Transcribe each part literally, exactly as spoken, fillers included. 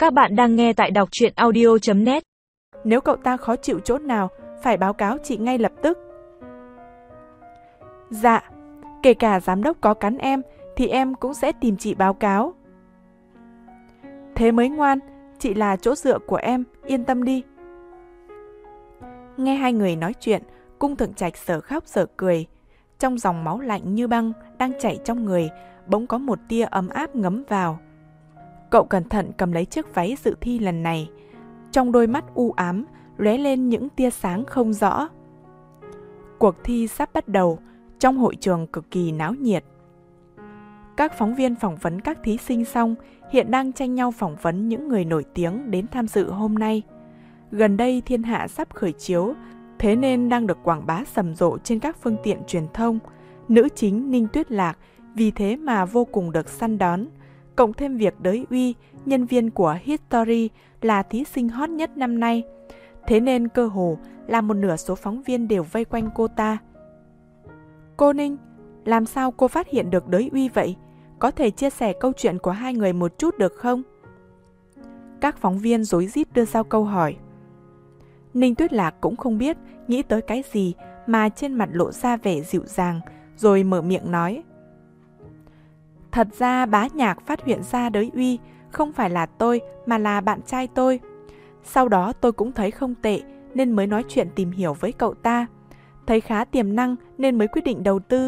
Các bạn đang nghe tại đọc truyện audio chấm net. Nếu cậu ta khó chịu chỗ nào, phải báo cáo chị ngay lập tức. Dạ, kể cả giám đốc có cắn em, thì em cũng sẽ tìm chị báo cáo. Thế mới ngoan, chị là chỗ dựa của em, yên tâm đi. Nghe hai người nói chuyện, Cung Thượng Trạch giờ khóc giờ cười. Trong dòng máu lạnh như băng đang chảy trong người, bỗng có một tia ấm áp ngấm vào. Cậu cẩn thận cầm lấy chiếc váy dự thi lần này. Trong đôi mắt u ám, lóe lên những tia sáng không rõ. Cuộc thi sắp bắt đầu, trong hội trường cực kỳ náo nhiệt. Các phóng viên phỏng vấn các thí sinh xong, hiện đang tranh nhau phỏng vấn những người nổi tiếng đến tham dự hôm nay. Gần đây Thiên Hạ sắp khởi chiếu, thế nên đang được quảng bá rầm rộ trên các phương tiện truyền thông. Nữ chính Ninh Tuyết Lạc vì thế mà vô cùng được săn đón. Cộng thêm việc Đới Uy, nhân viên của History, là thí sinh hot nhất năm nay. Thế nên cơ hồ là một nửa số phóng viên đều vây quanh cô ta. Cô Ninh, làm sao cô phát hiện được Đới Uy vậy? Có thể chia sẻ câu chuyện của hai người một chút được không? Các phóng viên rối rít đưa ra câu hỏi. Ninh Tuyết Lạc cũng không biết nghĩ tới cái gì mà trên mặt lộ ra vẻ dịu dàng, rồi mở miệng nói. Thật ra Bá Nhạc phát hiện ra Đới Uy không phải là tôi mà là bạn trai tôi. Sau đó tôi cũng thấy không tệ nên mới nói chuyện tìm hiểu với cậu ta. Thấy khá tiềm năng nên mới quyết định đầu tư.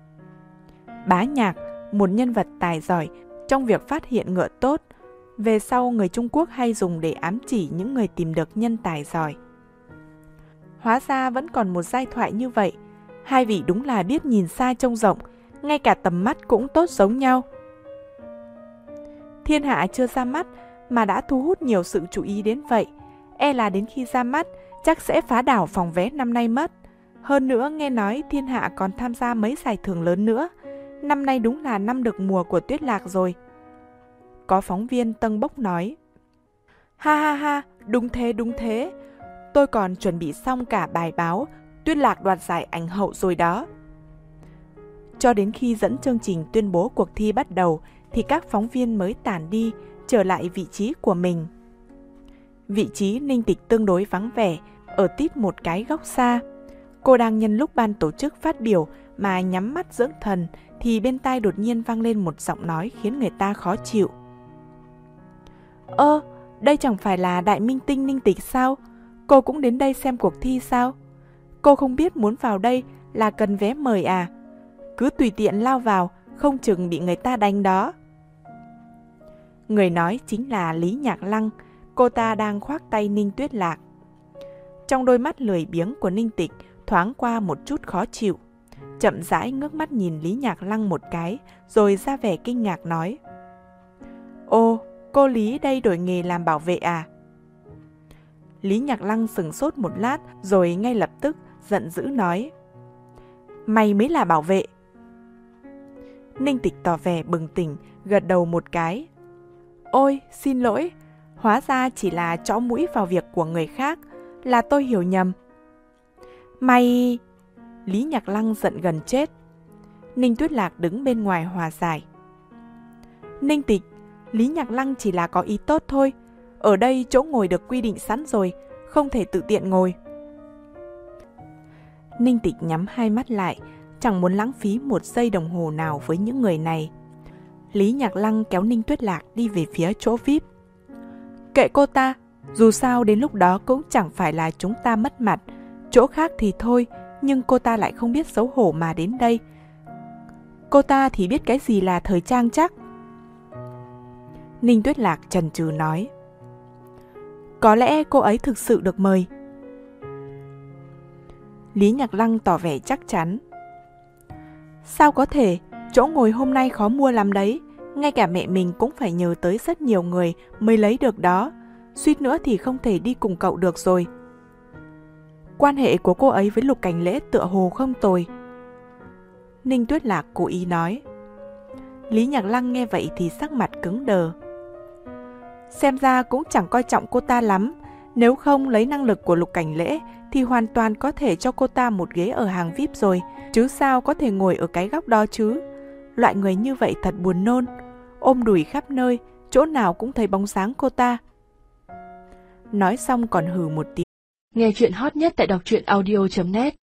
Bá Nhạc, một nhân vật tài giỏi trong việc phát hiện ngựa tốt. Về sau người Trung Quốc hay dùng để ám chỉ những người tìm được nhân tài giỏi. Hóa ra vẫn còn một giai thoại như vậy. Hai vị đúng là biết nhìn xa trông rộng, ngay cả tầm mắt cũng tốt giống nhau. Thiên Hạ chưa ra mắt mà đã thu hút nhiều sự chú ý đến vậy. E là đến khi ra mắt chắc sẽ phá đảo phòng vé năm nay mất. Hơn nữa nghe nói Thiên Hạ còn tham gia mấy giải thưởng lớn nữa. Năm nay đúng là năm được mùa của Tuyết Lạc rồi. Có phóng viên tâng bốc nói. Ha ha ha, đúng thế đúng thế. Tôi còn chuẩn bị xong cả bài báo Tuyết Lạc đoạt giải ảnh hậu rồi đó. Cho đến khi dẫn chương trình tuyên bố cuộc thi bắt đầu thì các phóng viên mới tản đi, trở lại vị trí của mình. Vị trí Ninh Tịch tương đối vắng vẻ, ở tít một cái góc xa. Cô đang nhân lúc ban tổ chức phát biểu mà nhắm mắt dưỡng thần thì bên tai đột nhiên vang lên một giọng nói khiến người ta khó chịu. Ơ, đây chẳng phải là đại minh tinh Ninh Tịch sao? Cô cũng đến đây xem cuộc thi sao? Cô không biết muốn vào đây là cần vé mời à? Cứ tùy tiện lao vào, không chừng bị người ta đánh đó. Người nói chính là Lý Nhạc Lăng, cô ta đang khoác tay Ninh Tuyết Lạc. Trong đôi mắt lười biếng của Ninh Tịch thoáng qua một chút khó chịu. Chậm rãi ngước mắt nhìn Lý Nhạc Lăng một cái, rồi ra vẻ kinh ngạc nói. Ô, cô Lý đây đổi nghề làm bảo vệ à? Lý Nhạc Lăng sửng sốt một lát, rồi ngay lập tức giận dữ nói. Mày mới là bảo vệ. Ninh Tịch tỏ vẻ bừng tỉnh, gật đầu một cái. Ôi, xin lỗi, hóa ra chỉ là chõ mũi vào việc của người khác, là tôi hiểu nhầm. Mày... Lý Nhạc Lăng giận gần chết. Ninh Tuyết Lạc đứng bên ngoài hòa giải. Ninh Tịch, Lý Nhạc Lăng chỉ là có ý tốt thôi. Ở đây chỗ ngồi được quy định sẵn rồi, không thể tự tiện ngồi. Ninh Tịch nhắm hai mắt lại, chẳng muốn lãng phí một giây đồng hồ nào với những người này. Lý Nhạc Lăng kéo Ninh Tuyết Lạc đi về phía chỗ vi ai pi. Kệ cô ta, dù sao đến lúc đó cũng chẳng phải là chúng ta mất mặt. Chỗ khác thì thôi, nhưng cô ta lại không biết xấu hổ mà đến đây. Cô ta thì biết cái gì là thời trang chắc. Ninh Tuyết Lạc chần chừ nói. Có lẽ cô ấy thực sự được mời. Lý Nhạc Lăng tỏ vẻ chắc chắn. Sao có thể, chỗ ngồi hôm nay khó mua lắm đấy. Ngay cả mẹ mình cũng phải nhờ tới rất nhiều người mới lấy được đó. Suýt nữa thì không thể đi cùng cậu được rồi. Quan hệ của cô ấy với Lục Cảnh Lễ tựa hồ không tồi. Ninh Tuyết Lạc cố ý nói. Lý Nhạc Lăng nghe vậy thì sắc mặt cứng đờ. Xem ra cũng chẳng coi trọng cô ta lắm. Nếu không lấy năng lực của Lục Cảnh Lễ thì hoàn toàn có thể cho cô ta một ghế ở hàng vi ai pi rồi. Chứ sao có thể ngồi ở cái góc đó chứ. Loại người như vậy thật buồn nôn. Ôm đùi khắp nơi, chỗ nào cũng thấy bóng dáng cô ta. Nói xong còn hừ một tiếng. Nghe chuyện hot nhất tại đọc truyện audio chấm net.